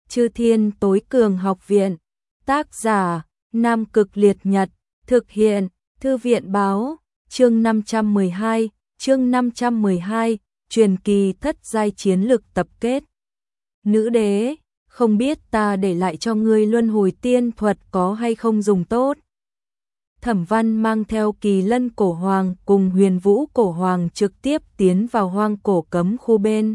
Chư Thiên Tối Cường Học Viện. Tác giả: Nam Cực Liệt Nhật. Thực hiện: Thư viện báo. Chương 512, truyền kỳ thất giai chiến lực tập kết. Nữ đế, không biết ta để lại cho ngươi luân hồi tiên thuật có hay không dùng tốt. Thẩm Văn mang theo Kỳ Lân Cổ Hoàng cùng Huyền Vũ Cổ Hoàng trực tiếp tiến vào hoang cổ cấm khu bên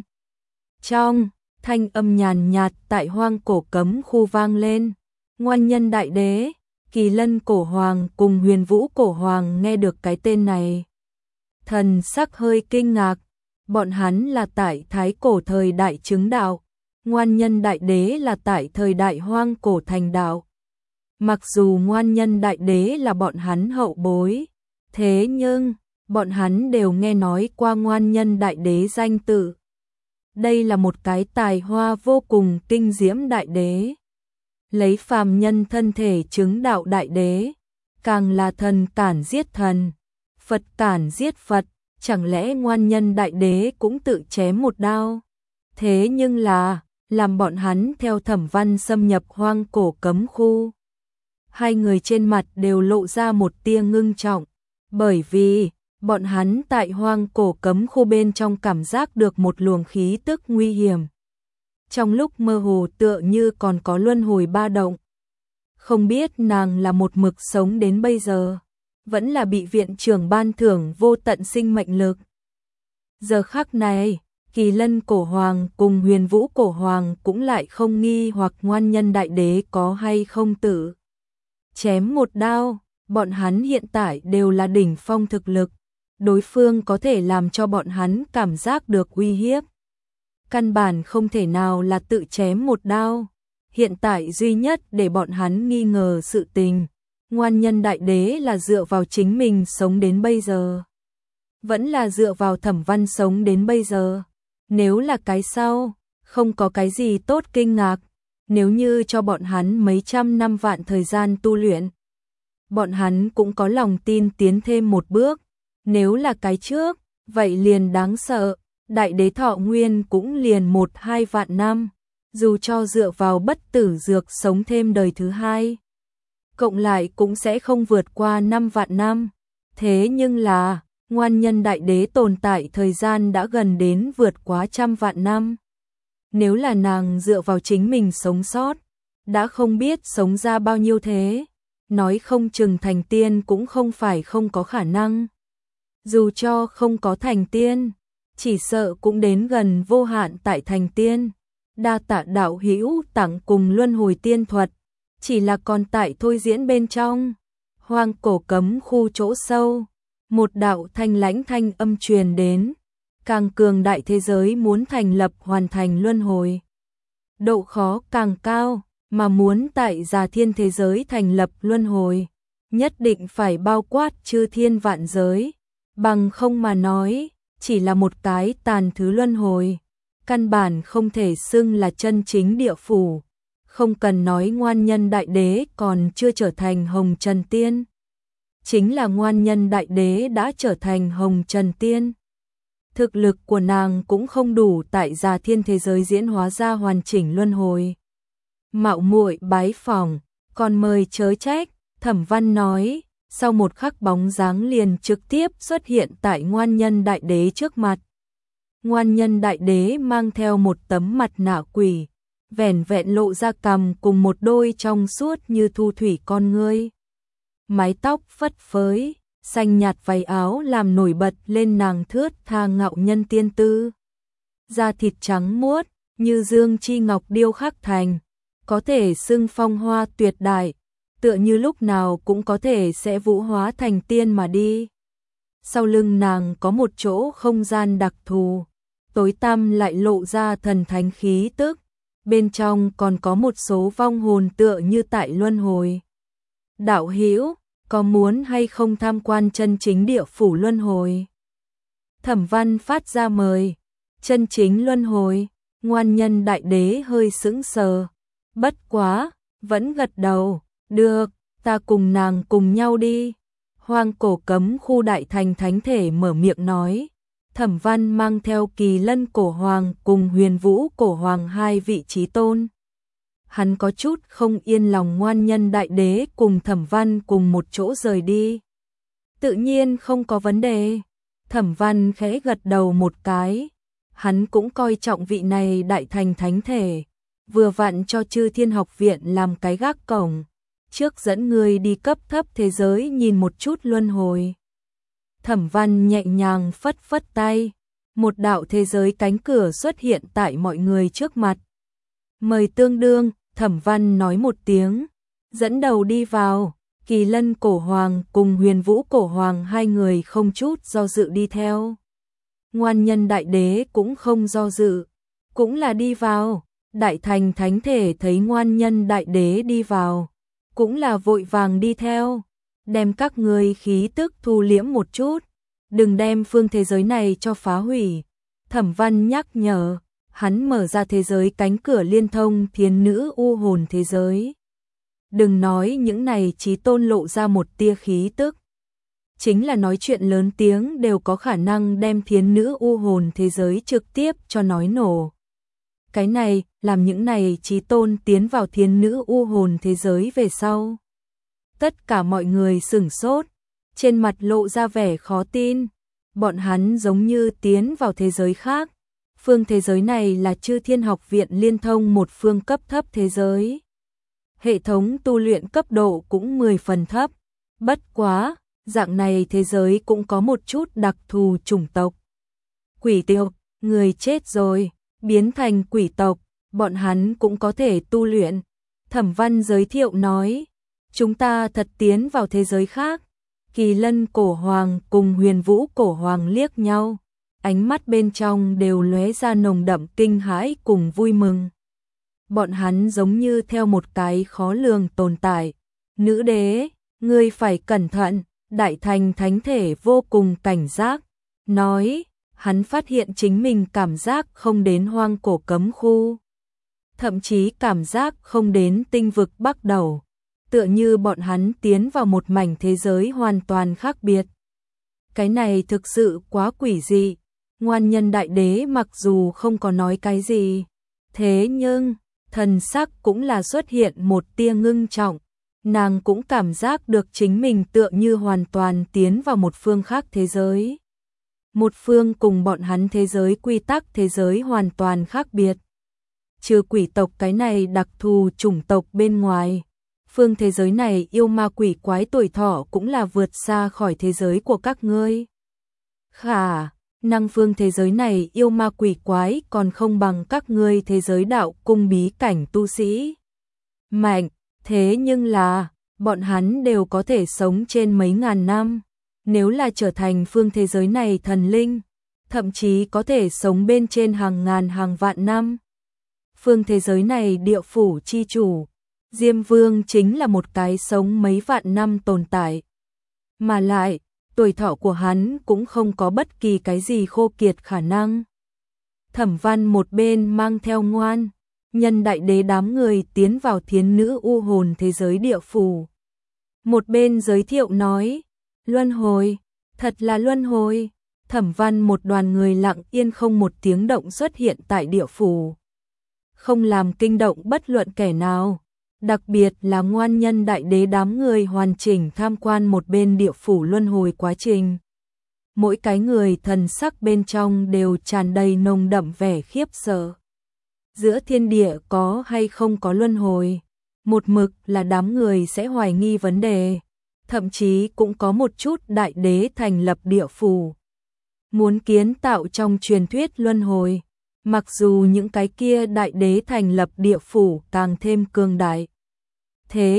trong. Thanh âm nhàn nhạt tại hoang cổ cấm khu vang lên. Ngoan Nhân Đại Đế. Kỳ Lân Cổ Hoàng cùng Huyền Vũ Cổ Hoàng nghe được cái tên này, thần sắc hơi kinh ngạc. Bọn hắn là tại thái cổ thời đại chứng đạo, Ngoan Nhân Đại Đế là tại thời đại hoang cổ thành đạo. Mặc dù Ngoan Nhân Đại Đế là bọn hắn hậu bối, thế nhưng bọn hắn đều nghe nói qua Ngoan Nhân Đại Đế danh tự. Đây là một cái tài hoa vô cùng kinh diễm đại đế, lấy phàm nhân thân thể chứng đạo đại đế, càng là thần cản giết thần, Phật cản giết Phật, chẳng lẽ Ngoan Nhân Đại Đế cũng tự chém một đao? Thế nhưng là, làm bọn hắn theo Thẩm Văn xâm nhập hoang cổ cấm khu, hai người trên mặt đều lộ ra một tia ngưng trọng, bởi vì bọn hắn tại hoang cổ cấm khu bên trong cảm giác được một luồng khí tức nguy hiểm. Trong lúc mơ hồ tựa như còn có luân hồi ba động. Không biết nàng là một mực sống đến bây giờ, vẫn là bị viện trưởng ban thưởng vô tận sinh mệnh lực. Giờ khắc này, Kỳ Lân Cổ Hoàng cùng Huyền Vũ Cổ Hoàng cũng lại không nghi hoặc Ngoan Nhân Đại Đế có hay không tự chém một đao. Bọn hắn hiện tại đều là đỉnh phong thực lực, đối phương có thể làm cho bọn hắn cảm giác được uy hiếp. Căn bản không thể nào là tự chém một đao. Hiện tại duy nhất để bọn hắn nghi ngờ sự tình, Ngoan Nhân Đại Đế là dựa vào chính mình sống đến bây giờ, vẫn là dựa vào Thẩm Văn sống đến bây giờ. Nếu là cái sau, không có cái gì tốt kinh ngạc. Nếu như cho bọn hắn mấy trăm năm vạn thời gian tu luyện, bọn hắn cũng có lòng tin tiến thêm một bước. Nếu là cái trước, vậy liền đáng sợ. Đại đế thọ nguyên cũng liền 1-2 vạn năm, dù cho dựa vào bất tử dược sống thêm đời thứ hai, cộng lại cũng sẽ không vượt qua 5 vạn năm. Thế nhưng là, Ngoan Nhân Đại Đế tồn tại thời gian đã gần đến vượt quá 100 vạn năm. Nếu là nàng dựa vào chính mình sống sót, đã không biết sống ra bao nhiêu thế, nói không chừng thành tiên cũng không phải không có khả năng. Dù cho không có thành tiên, chỉ sợ cũng đến gần vô hạn tại thành tiên. Đa tạ đạo hữu tặng cùng luân hồi tiên thuật, chỉ là còn tại thôi diễn bên trong. Hoang cổ cấm khu chỗ sâu, một đạo thanh lãnh thanh âm truyền đến. Càng cường đại thế giới muốn thành lập hoàn thành luân hồi, độ khó càng cao, mà muốn tại Già Thiên thế giới thành lập luân hồi, nhất định phải bao quát chư thiên vạn giới, bằng không mà nói, chỉ là một cái tàn thứ luân hồi, căn bản không thể xưng là chân chính địa phủ. Không cần nói Ngoan Nhân Đại Đế còn chưa trở thành Hồng Trần Tiên, chính là Ngoan Nhân Đại Đế đã trở thành Hồng Trần Tiên, thực lực của nàng cũng không đủ tại Già Thiên thế giới diễn hóa ra hoàn chỉnh luân hồi. Mạo muội bái phỏng, còn mời chớ trách. Thẩm Văn nói, sau một khắc bóng dáng liền trực tiếp xuất hiện tại Ngoan Nhân Đại Đế trước mặt. Ngoan Nhân Đại Đế mang theo một tấm mặt nạ quỷ, vẻn vẹn lộ ra cằm cùng một đôi trong suốt như thu thủy con ngươi. Mái tóc phất phới, xanh nhạt váy áo làm nổi bật lên nàng thướt tha ngạo nhân tiên tư. Da thịt trắng muốt, như dương chi ngọc điêu khắc thành, có thể xưng phong hoa tuyệt đại, tựa như lúc nào cũng có thể sẽ vũ hóa thành tiên mà đi. Sau lưng nàng có một chỗ không gian đặc thù, tối tăm lại lộ ra thần thánh khí tức, bên trong còn có một số vong hồn tựa như tại luân hồi. Đạo hữu, có muốn hay không tham quan chân chính địa phủ luân hồi? Thẩm Văn phát ra mời. Chân chính luân hồi, Ngoan Nhân Đại Đế hơi sững sờ, bất quá, vẫn gật đầu, được, ta cùng nàng cùng nhau đi. Hoang cổ cấm khu đại thành thánh thể mở miệng nói. Thẩm Văn mang theo Kỳ Lân Cổ Hoàng cùng Huyền Vũ Cổ Hoàng hai vị chí tôn, hắn có chút không yên lòng Ngoan Nhân Đại Đế cùng Thẩm Văn cùng một chỗ rời đi. Tự nhiên không có vấn đề. Thẩm Văn khẽ gật đầu một cái, hắn cũng coi trọng vị này đại thành thánh thể, vừa vặn cho Chư Thiên Học Viện làm cái gác cổng, trước dẫn người đi cấp thấp thế giới nhìn một chút luân hồi. Thẩm Văn nhẹ nhàng phất phất tay, một đạo thế giới cánh cửa xuất hiện tại mọi người trước mặt. Mời tương đương, Thẩm Văn nói một tiếng, dẫn đầu đi vào. Kỳ Lân Cổ Hoàng cùng Huyền Vũ Cổ Hoàng hai người không chút do dự đi theo. Ngoan Nhân Đại Đế cũng không do dự, cũng là đi vào. Đại thành thánh thể thấy Ngoan Nhân Đại Đế đi vào, cũng là vội vàng đi theo. Đem các ngươi khí tức thu liễm một chút, đừng đem phương thế giới này cho phá hủy. Thẩm Văn nhắc nhở, hắn mở ra thế giới cánh cửa liên thông thiên nữ u hồn thế giới. Đừng nói những này chí tôn lộ ra một tia khí tức. Chính là nói chuyện lớn tiếng đều có khả năng đem thiên nữ u hồn thế giới trực tiếp cho nói nổ. Cái này, làm những này chí tôn tiến vào thiên nữ u hồn thế giới về sau. Tất cả mọi người sửng sốt, trên mặt lộ ra vẻ khó tin. Bọn hắn giống như tiến vào thế giới khác. Phương thế giới này là Chư Thiên Học Viện liên thông một phương cấp thấp thế giới. Hệ thống tu luyện cấp độ cũng 10 phần thấp. Bất quá, dạng này thế giới cũng có một chút đặc thù chủng tộc. Quỷ tộc, người chết rồi, biến thành quỷ tộc, bọn hắn cũng có thể tu luyện. Thẩm Văn giới thiệu nói, chúng ta thật tiến vào thế giới khác. Kỳ Lân Cổ Hoàng cùng Huyền Vũ Cổ Hoàng liếc nhau, ánh mắt bên trong đều lóe ra nồng đậm kinh hãi cùng vui mừng. Bọn hắn giống như theo một cái khó lường tồn tại. Nữ đế, ngươi phải cẩn thận. Đại thành thánh thể vô cùng cảnh giác, nói, hắn phát hiện chính mình cảm giác không đến hoang cổ cấm khu. Thậm chí cảm giác không đến tinh vực Bắc Đầu. Tựa như bọn hắn tiến vào một mảnh thế giới hoàn toàn khác biệt. Cái này thực sự quá quỷ dị. Ngoan Nhân Đại Đế mặc dù không có nói cái gì, thế nhưng thần sắc cũng là xuất hiện một tia ngưng trọng. Nàng cũng cảm giác được chính mình tựa như hoàn toàn tiến vào một phương khác thế giới. Một phương cùng bọn hắn thế giới quy tắc thế giới hoàn toàn khác biệt. Trừ quỷ tộc cái này đặc thù chủng tộc bên ngoài, phương thế giới này yêu ma quỷ quái tuổi thọ cũng là vượt xa khỏi thế giới của các ngươi. Khả năng phương thế giới này yêu ma quỷ quái còn không bằng các ngươi thế giới đạo cung bí cảnh tu sĩ. Mạnh, thế nhưng là, bọn hắn đều có thể sống trên mấy ngàn năm. Nếu là trở thành phương thế giới này thần linh, thậm chí có thể sống bên trên hàng ngàn hàng vạn năm. Phương thế giới này địa phủ chi chủ, Diêm Vương chính là một cái sống mấy vạn năm tồn tại. Mà lại, tuổi thọ của hắn cũng không có bất kỳ cái gì khô kiệt khả năng. Thẩm Văn một bên mang theo Ngoan Nhân Đại Đế đám người tiến vào thiên nữ u hồn thế giới địa phủ. Một bên giới thiệu nói, luân hồi, thật là luân hồi. Thẩm Văn một đoàn người lặng yên không một tiếng động xuất hiện tại địa phủ. Không làm kinh động bất luận kẻ nào. Đặc biệt là Ngoan Nhân Đại Đế đám người hoàn chỉnh tham quan một bên địa phủ luân hồi quá trình. Mỗi cái người thần sắc bên trong đều tràn đầy nồng đậm vẻ khiếp sợ. Giữa thiên địa có hay không có luân hồi, một mực là đám người sẽ hoài nghi vấn đề. Thậm chí cũng có một chút đại đế thành lập địa phủ, muốn kiến tạo trong truyền thuyết luân hồi. Mặc dù những cái kia đại đế thành lập địa phủ càng thêm cường đại, thế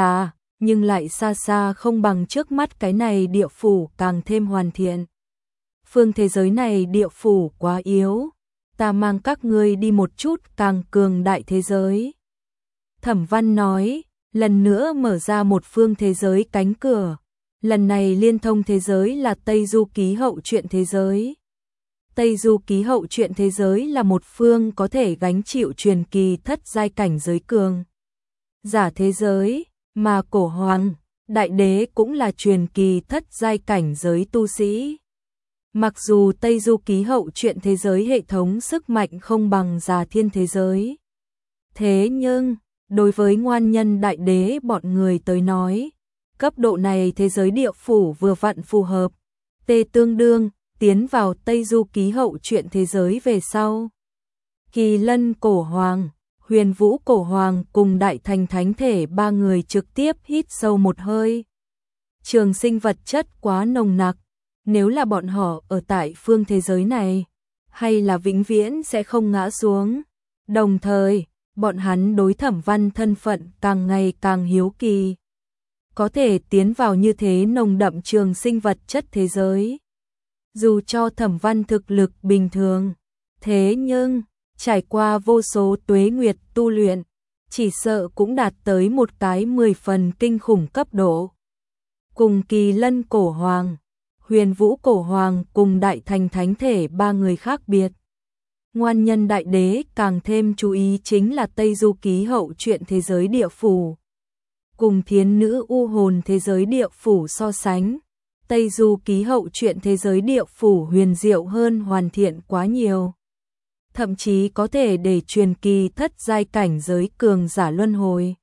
nhưng lại xa xa không bằng trước mắt cái này địa phủ càng thêm hoàn thiện. Phương thế giới này địa phủ quá yếu, ta mang các ngươi đi một chút càng cường đại thế giới. Thẩm Văn nói, lần nữa mở ra một phương thế giới cánh cửa. Lần này liên thông thế giới là Tây Du Ký Hậu Truyện thế giới. Tây Du Ký Hậu Truyện thế giới là một phương có thể gánh chịu truyền kỳ thất giai cảnh giới cường giả thế giới, mà Cổ Hoàng, Đại Đế cũng là truyền kỳ thất giai cảnh giới tu sĩ. Mặc dù Tây Du Ký Hậu Truyện thế giới hệ thống sức mạnh không bằng Già Thiên thế giới, thế nhưng Đối với ngoan nhân đại đế bọn người tới nói, cấp độ này thế giới địa phủ vừa vặn phù hợp, tê tương đương, tiến vào Tây Du Ký hậu truyện thế giới về sau. Kỳ Lân Cổ Hoàng, Huyền Vũ Cổ Hoàng cùng Đại Thành Thánh Thể ba người trực tiếp hít sâu một hơi. Trường sinh vật chất quá nồng nặc, nếu là bọn họ ở tại phương thế giới này, hay là vĩnh viễn sẽ không ngã xuống. Đồng thời, bọn hắn đối Thẩm Văn thân phận càng ngày càng hiếu kỳ. Có thể tiến vào như thế nồng đậm trường sinh vật chất thế giới. Dù cho Thẩm Văn thực lực bình thường, thế nhưng trải qua vô số tuế nguyệt tu luyện, chỉ sợ cũng đạt tới một cái 10 phần kinh khủng cấp độ. Cùng Kỳ Lân Cổ Hoàng, Huyền Vũ Cổ Hoàng cùng Đại Thành Thánh Thể ba người khác biệt. Ngoan nhân đại đế càng thêm chú ý chính là Tây Du Ký hậu truyện thế giới địa phủ. Cùng Thiến Nữ U Hồn thế giới địa phủ so sánh, Tây Du Ký hậu truyện thế giới địa phủ huyền diệu hơn hoàn thiện quá nhiều. Thậm chí có thể để truyền kỳ thất giai cảnh giới cường giả luân hồi.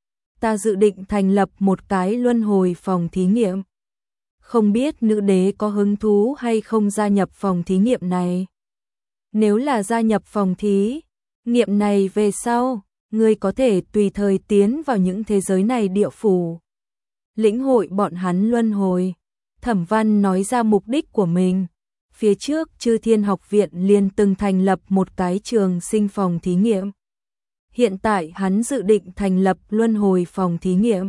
Ta dự định thành lập một cái luân hồi phòng thí nghiệm. Không biết nữ đế có hứng thú hay không gia nhập phòng thí nghiệm này. Nếu là gia nhập phòng thí nghiệm này về sau, ngươi có thể tùy thời tiến vào những thế giới này địa phủ. Lĩnh hội bọn hắn luân hồi. Thẩm Văn nói ra mục đích của mình. Phía trước Chư Thiên Học Viện liền từng thành lập một cái trường sinh phòng thí nghiệm. Hiện tại hắn dự định thành lập luân hồi phòng thí nghiệm.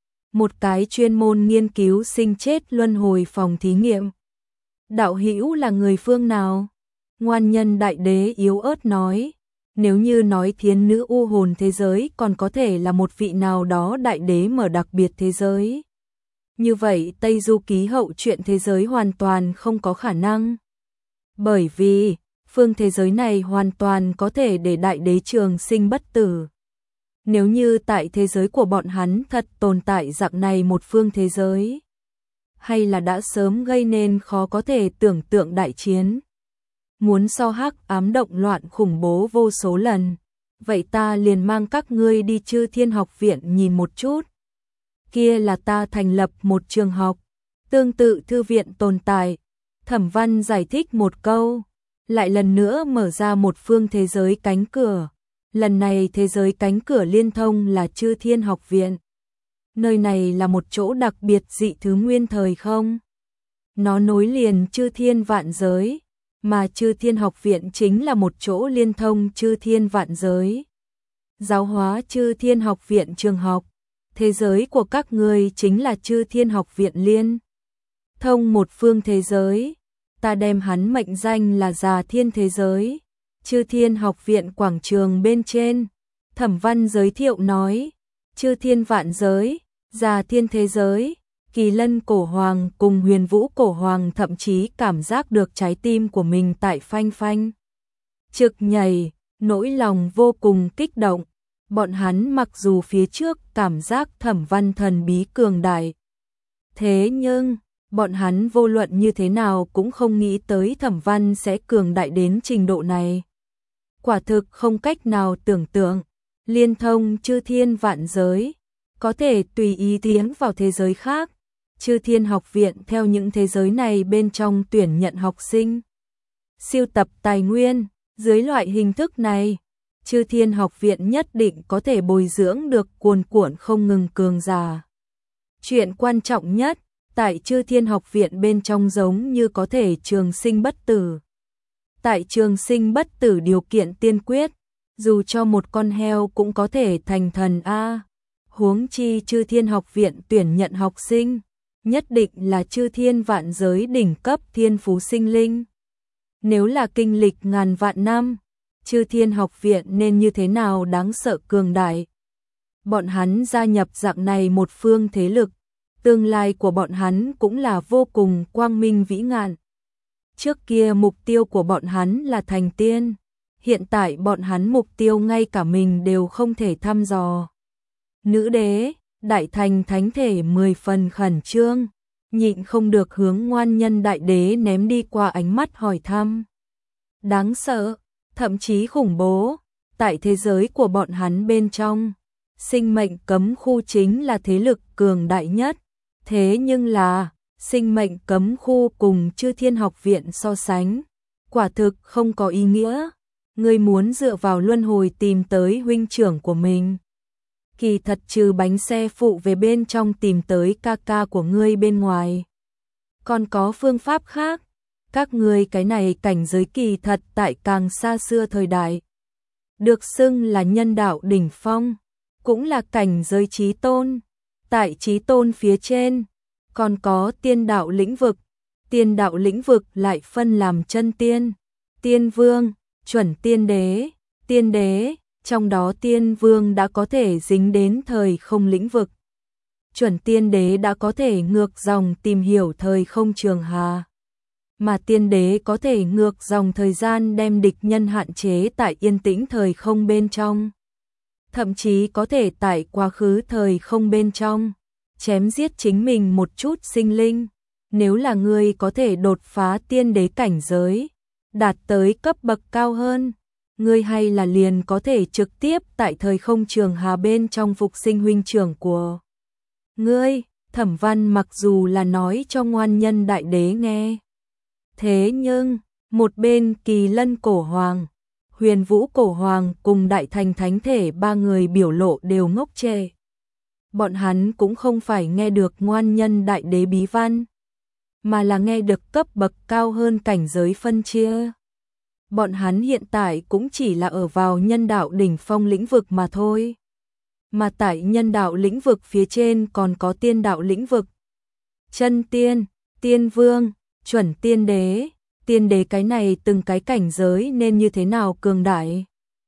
Một cái chuyên môn nghiên cứu sinh chết luân hồi phòng thí nghiệm. Đạo hữu là người phương nào? Ngoan nhân đại đế yếu ớt nói. Nếu như nói Thiến Nữ U Hồn thế giới còn có thể là một vị nào đó đại đế mở đặc biệt thế giới. Như vậy Tây Du Ký hậu truyện thế giới hoàn toàn không có khả năng. Bởi vì, phương thế giới này hoàn toàn có thể để đại đế trường sinh bất tử. Nếu như tại thế giới của bọn hắn thật tồn tại dạng này một phương thế giới, hay là đã sớm gây nên khó có thể tưởng tượng đại chiến. Muốn so hắc ám động loạn khủng bố vô số lần, vậy ta liền mang các ngươi đi Chư Thiên Học Viện nhìn một chút. Kia là ta thành lập một trường học, tương tự thư viện tồn tại. Thẩm Văn giải thích một câu, lại lần nữa mở ra một phương thế giới cánh cửa. Lần này thế giới cánh cửa liên thông là Chư Thiên Học Viện. Nơi này là một chỗ đặc biệt dị thứ nguyên thời không. Nó nối liền Chư Thiên vạn giới, mà Chư Thiên Học Viện chính là một chỗ liên thông Chư Thiên vạn giới. Giáo hóa Chư Thiên Học Viện trường học. Thế giới của các ngươi chính là Chư Thiên Học Viện liên thông một phương thế giới. Ta đem hắn mệnh danh là Già Thiên thế giới. Chư Thiên Học Viện quảng trường bên trên, Thẩm Văn giới thiệu nói, Chư Thiên vạn giới, Già Thiên thế giới. Kỳ Lân Cổ Hoàng cùng Huyền Vũ Cổ Hoàng thậm chí cảm giác được trái tim của mình tại phanh phanh trực nhảy, nỗi lòng vô cùng kích động. Bọn hắn mặc dù phía trước cảm giác Thẩm Văn thần bí cường đại, thế nhưng bọn hắn vô luận như thế nào cũng không nghĩ tới Thẩm Văn sẽ cường đại đến trình độ này. Quả thực không cách nào tưởng tượng, liên thông Chư Thiên vạn giới, có thể tùy ý tiến vào thế giới khác. Chư Thiên Học Viện theo những thế giới này bên trong tuyển nhận học sinh, siêu tập tài nguyên. Dưới loại hình thức này, Chư Thiên Học Viện nhất định có thể bồi dưỡng được cuồn cuộn không ngừng cường giả. Chuyện quan trọng nhất, tại Chư Thiên Học Viện bên trong giống như có thể trường sinh bất tử. Tại trường sinh bất tử điều kiện tiên quyết, dù cho một con heo cũng có thể thành thần a. Huống chi Chư Thiên Học Viện tuyển nhận học sinh, nhất định là Chư Thiên vạn giới đỉnh cấp thiên phú sinh linh. Nếu là kinh lịch ngàn vạn năm, Chư Thiên Học Viện nên như thế nào đáng sợ cường đại. Bọn hắn gia nhập dạng này một phương thế lực, tương lai của bọn hắn cũng là vô cùng quang minh vĩ ngạn. Trước kia mục tiêu của bọn hắn là thành tiên, hiện tại bọn hắn mục tiêu ngay cả mình đều không thể thăm dò. Nữ đế, Đại Thành Thánh Thể 10 phần khẩn trương, nhịn không được hướng ngoan nhân đại đế ném đi qua ánh mắt hỏi thăm. Đáng sợ, thậm chí khủng bố, tại thế giới của bọn hắn bên trong, sinh mệnh cấm khu chính là thế lực cường đại nhất. Thế nhưng là, sinh mệnh cấm khu cùng Chư Thiên Học Viện so sánh, quả thực không có ý nghĩa. Ngươi muốn dựa vào luân hồi tìm tới huynh trưởng của mình. Kỳ thật trừ bánh xe phụ về bên trong tìm tới ca ca của ngươi bên ngoài. Còn có phương pháp khác. Các ngươi cái này cảnh giới kỳ thật tại càng xa xưa thời đại. Được xưng là nhân đạo đỉnh phong, cũng là cảnh giới chí tôn. Tại chí tôn phía trên, còn có tiên đạo lĩnh vực. Tiên đạo lĩnh vực lại phân làm chân tiên, tiên vương, chuẩn tiên đế, tiên đế, trong đó tiên vương đã có thể dính đến thời không lĩnh vực. Chuẩn tiên đế đã có thể ngược dòng tìm hiểu thời không trường hà. Mà tiên đế có thể ngược dòng thời gian đem địch nhân hạn chế tại yên tĩnh thời không bên trong. Thậm chí có thể tại quá khứ thời không bên trong, chém giết chính mình một chút sinh linh. Nếu là ngươi có thể đột phá tiên đế cảnh giới, đạt tới cấp bậc cao hơn, ngươi hay là liền có thể trực tiếp tại thời không trường hà bên trong phục sinh huynh trưởng của ngươi. Thẩm Văn mặc dù là nói cho ngoan nhân đại đế nghe. Thế nhưng, một bên Kỳ Lân cổ hoàng, Huyền Vũ cổ hoàng cùng Đại Thành thánh thể ba người biểu lộ đều ngốc trệ. Bọn hắn cũng không phải nghe được ngoan nhân đại đế bí văn, mà là nghe được cấp bậc cao hơn cảnh giới phân chia. Bọn hắn hiện tại cũng chỉ là ở vào nhân đạo đỉnh phong lĩnh vực mà thôi. Mà tại nhân đạo lĩnh vực phía trên còn có tiên đạo lĩnh vực. Chân tiên, tiên vương, chuẩn tiên đế, tiên đế cái này từng cái cảnh giới nên như thế nào cường đại.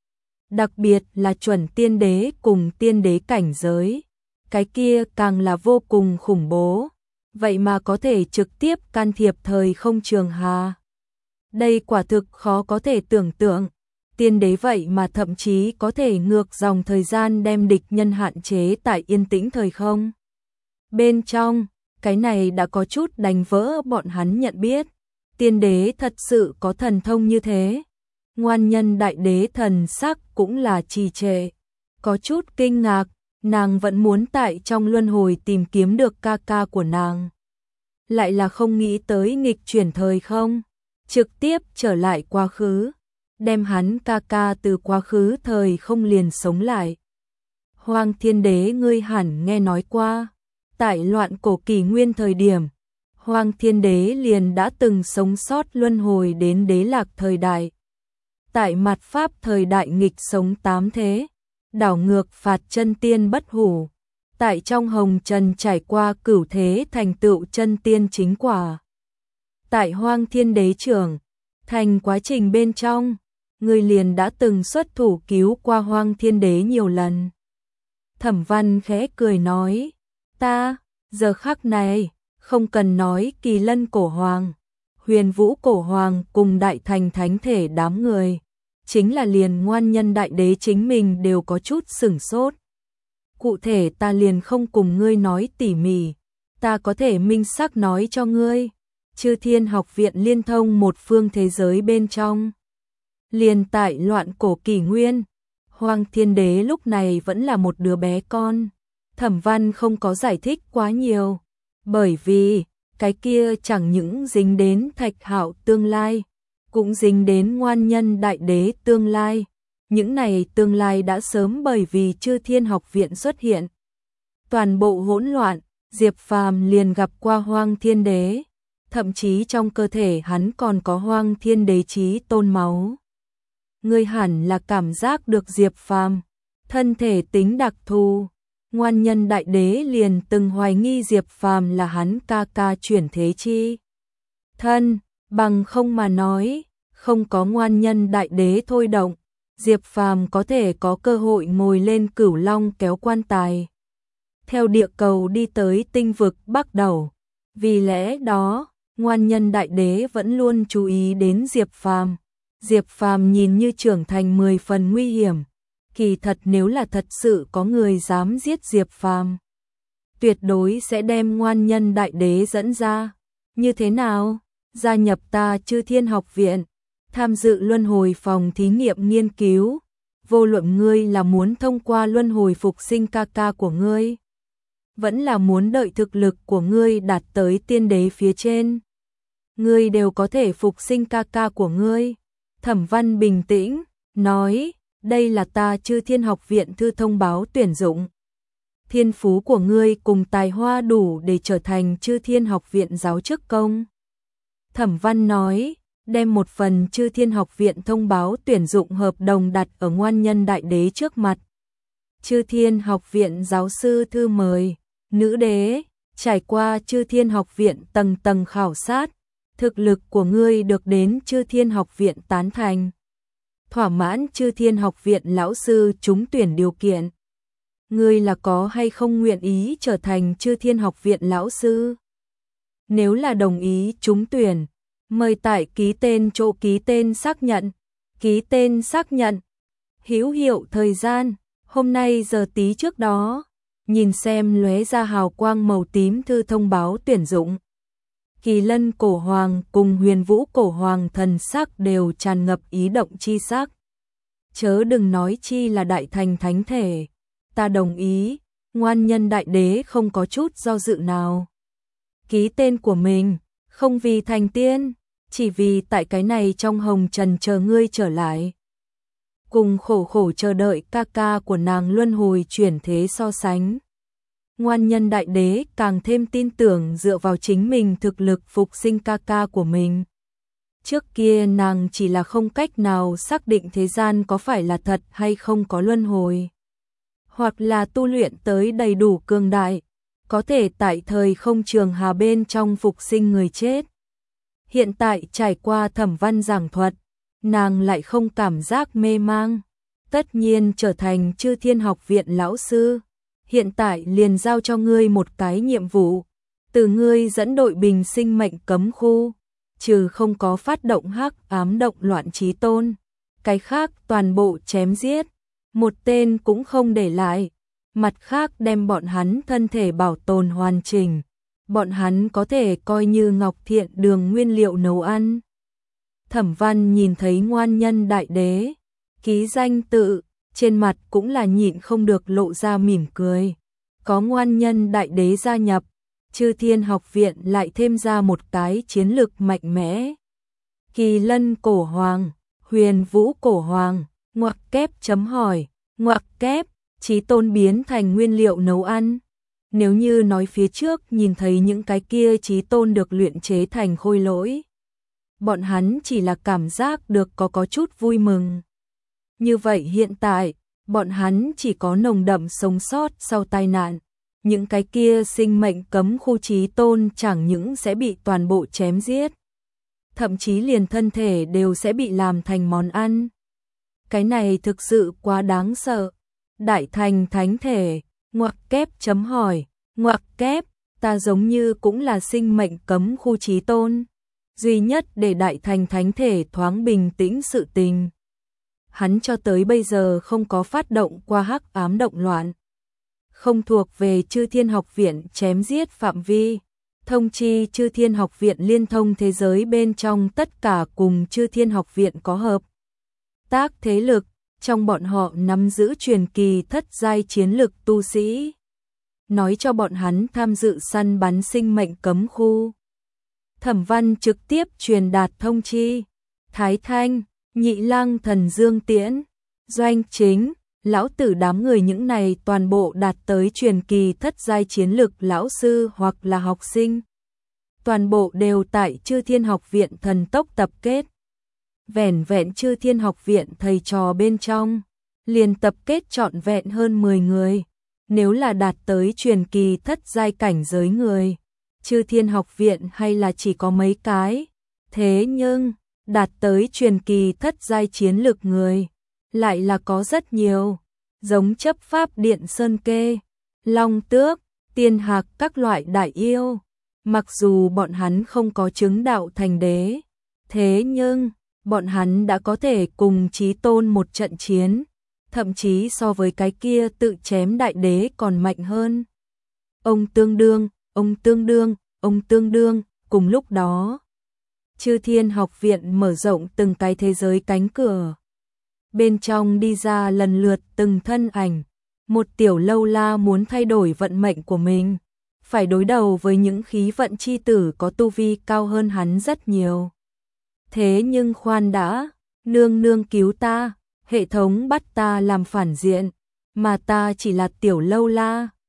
Đặc biệt là chuẩn tiên đế cùng tiên đế cảnh giới, cái kia càng là vô cùng khủng bố. Vậy mà có thể trực tiếp can thiệp thời không trường hà. Đây quả thực khó có thể tưởng tượng. Tiên đế vậy mà thậm chí có thể ngược dòng thời gian đem địch nhân hạn chế tại yên tĩnh thời không. Bên trong, cái này đã có chút đánh vỡ bọn hắn nhận biết. Tiên đế thật sự có thần thông như thế. Ngoan nhân đại đế thần sắc cũng là trì trệ. Có chút kinh ngạc, nàng vẫn muốn tại trong luân hồi tìm kiếm được ca ca của nàng. Lại là không nghĩ tới nghịch chuyển thời không. Trực tiếp trở lại quá khứ. Đem hắn ca ca từ quá khứ thời không liền sống lại. Hoàng Thiên Đế ngươi hẳn nghe nói qua. Tại loạn cổ kỷ nguyên thời điểm, Hoàng Thiên Đế liền đã từng sống sót luân hồi đến đế lạc thời đại. Tại mạt pháp thời đại nghịch sống 8 thế, đảo ngược phạt chân tiên bất hủ. Tại trong hồng trần trải qua cửu thế thành tựu chân tiên chính quả. Tại Hoàng Thiên Đế trưởng, thành quá trình bên trong, người liền đã từng xuất thủ cứu qua Hoàng Thiên Đế nhiều lần. Thẩm Văn khẽ cười nói, ta, giờ khắc này, không cần nói Kỳ Lân cổ hoàng, Huyền Vũ cổ hoàng cùng Đại Thành thánh thể đám người. Chính là liền ngoan nhân đại đế chính mình đều có chút sửng sốt. Cụ thể ta liền không cùng ngươi nói tỉ mỉ, ta có thể minh xác nói cho ngươi. Chư Thiên Học Viện liên thông một phương thế giới bên trong. Liền tại loạn cổ kỷ nguyên, Hoàng Thiên Đế lúc này vẫn là một đứa bé con. Thẩm Văn không có giải thích quá nhiều, bởi vì cái kia chẳng những dính đến Thạch Hạo tương lai, cũng dính đến ngoan nhân đại đế tương lai. Những này tương lai đã sớm bởi vì Chư Thiên Học Viện xuất hiện. Toàn bộ hỗn loạn, Diệp Phàm liền gặp qua Hoàng Thiên Đế, thậm chí trong cơ thể hắn còn có Hoàng Thiên Đế chí tôn máu. Ngươi hẳn là cảm giác được Diệp Phàm thân thể tính đặc thù. Ngoan nhân đại đế liền từng hoài nghi Diệp Phàm là hắn ca ca chuyển thế chi thân, bằng không mà nói, không có ngoan nhân đại đế thôi động, Diệp Phàm có thể có cơ hội ngồi lên Cửu Long kéo quan tài, theo địa cầu đi tới tinh vực Bắc Đầu. Vì lẽ đó, ngoan nhân đại đế vẫn luôn chú ý đến Diệp Phàm. Diệp Phàm nhìn như trưởng thành 10 phần nguy hiểm. Kỳ thật nếu là thật sự có người dám giết Diệp Phàm, tuyệt đối sẽ đem ngoan nhân đại đế dẫn ra. Như thế nào? Gia nhập ta Chư Thiên Học Viện, tham dự luân hồi phòng thí nghiệm nghiên cứu. vô luận ngươi là muốn thông qua luân hồi phục sinh ca ca của ngươi, vẫn là muốn đợi thực lực của ngươi đạt tới tiên đế phía trên, ngươi đều có thể phục sinh ca ca của ngươi. Thẩm Văn bình tĩnh nói, đây là ta Chư Thiên Học Viện thư thông báo tuyển dụng. Thiên phú của ngươi cùng tài hoa đủ để trở thành Chư Thiên Học Viện giáo chức công. Thẩm Văn nói, đem một phần Chư Thiên Học Viện thông báo tuyển dụng hợp đồng đặt ở Ngoan Nhân Đại Đế trước mặt. Chư Thiên Học Viện giáo sư thư mời, nữ đế, trải qua Chư Thiên Học Viện tầng tầng khảo sát, thực lực của ngươi được đến Chư Thiên Học Viện tán thành. Thỏa mãn Chư Thiên Học Viện lão sư trúng tuyển điều kiện. Ngươi là có hay không nguyện ý trở thành Chư Thiên Học Viện lão sư? Nếu là đồng ý trúng tuyển, mời tại ký tên chỗ ký tên xác nhận. Ký tên xác nhận. Hữu hiệu thời gian, hôm nay giờ tí trước đó. Nhìn xem lóe ra hào quang màu tím thư thông báo tuyển dụng. Kỳ Lân Cổ Hoàng cùng Huyền Vũ Cổ Hoàng thần sắc đều tràn ngập ý động chi sắc. Chớ đừng nói chi là đại thành thánh thể. Ta đồng ý, Ngoan Nhân Đại Đế không có chút do dự nào. Ký tên của mình, không vì thành tiên, chỉ vì tại cái này trong hồng trần chờ ngươi trở lại. Cùng khổ khổ chờ đợi ca ca của nàng luân hồi chuyển thế so sánh. Ngoan Nhân Đại Đế càng thêm tin tưởng dựa vào chính mình thực lực phục sinh ca ca của mình. Trước kia nàng chỉ là không cách nào xác định thế gian có phải là thật hay không có luân hồi. Hoặc là tu luyện tới đầy đủ cường đại, có thể tại thời không trường hà bên trong phục sinh người chết. Hiện tại trải qua Thẩm Văn giảng thuật, nàng lại không cảm giác mê mang. Tất nhiên trở thành Chư Thiên Học Viện lão sư. Hiện tại liền giao cho ngươi một cái nhiệm vụ. Từ ngươi dẫn đội bình sinh mệnh cấm khu. Trừ không có phát động hắc ám động loạn chí tôn. Cái khác toàn bộ chém giết. Một tên cũng không để lại. Mặt khác đem bọn hắn thân thể bảo tồn hoàn chỉnh. Bọn hắn có thể coi như ngọc thiện đường nguyên liệu nấu ăn. Thẩm Văn nhìn thấy Ngoan Nhân Đại Đế, ký danh tự, trên mặt cũng là nhịn không được lộ ra mỉm cười. Có Ngoan Nhân Đại Đế gia nhập, Chư Thiên Học Viện lại thêm ra một cái chiến lực mạnh mẽ. Kỳ Lân Cổ Hoàng, Huyền Vũ Cổ Hoàng, ngoặc kép chấm hỏi, ngoặc kép, chí tôn biến thành nguyên liệu nấu ăn. Nếu như nói phía trước nhìn thấy những cái kia chí tôn được luyện chế thành khôi lỗi, bọn hắn chỉ là cảm giác được có chút vui mừng. Như vậy hiện tại, bọn hắn chỉ có nồng đậm sống sót sau tai nạn. Những cái kia sinh mệnh cấm khu chí tôn chẳng những sẽ bị toàn bộ chém giết, thậm chí liền thân thể đều sẽ bị làm thành món ăn. Cái này thực sự quá đáng sợ. Đại thành thánh thể, ngoặc kép chấm hỏi, ngoặc kép, ta giống như cũng là sinh mệnh cấm khu chí tôn. Duy nhất để đại thành thánh thể thoáng bình tĩnh sự tình. Hắn cho tới bây giờ không có phát động qua hắc ám động loạn. Không thuộc về Chư Thiên Học Viện chém giết phạm vi. Thông chi Chư Thiên Học Viện liên thông thế giới bên trong tất cả cùng Chư Thiên Học Viện có hợp tác thế lực. Trong bọn họ nắm giữ truyền kỳ thất giai chiến lực tu sĩ. Nói cho bọn hắn tham dự săn bắn sinh mệnh cấm khu. Thẩm Văn trực tiếp truyền đạt thông chi. Thái Thanh, Nhị Lang Thần Dương Tiễn, Doanh Chính, lão tử đám người những này toàn bộ đạt tới truyền kỳ thất giai chiến lực lão sư hoặc là học sinh. Toàn bộ đều tại Chư Thiên Học Viện thần tốc tập kết. Vẻn vẹn Chư Thiên Học Viện thầy trò bên trong, liền tập kết trọn vẹn hơn 10 người. Nếu là đạt tới truyền kỳ thất giai cảnh giới người, Chư Thiên Học Viện hay là chỉ có mấy cái. Thế nhưng, đạt tới truyền kỳ thất giai chiến lực người, lại là có rất nhiều. Giống chấp pháp điện Sơn Kê, Long Tước, Tiên Hạc các loại đại yêu. Mặc dù bọn hắn không có chứng đạo thành đế, thế nhưng bọn hắn đã có thể cùng chí tôn một trận chiến, thậm chí so với cái kia tự chém đại đế còn mạnh hơn. Ông tương đương, ông tương đương, ông tương đương, cùng lúc đó. Chư Thiên Học Viện mở rộng từng cái thế giới cánh cửa. Bên trong đi ra lần lượt từng thân ảnh, một tiểu lâu la muốn thay đổi vận mệnh của mình, phải đối đầu với những khí vận chi tử có tu vi cao hơn hắn rất nhiều. Thế nhưng khoan đã, nương nương cứu ta, hệ thống bắt ta làm phản diện, mà ta chỉ là tiểu lâu la,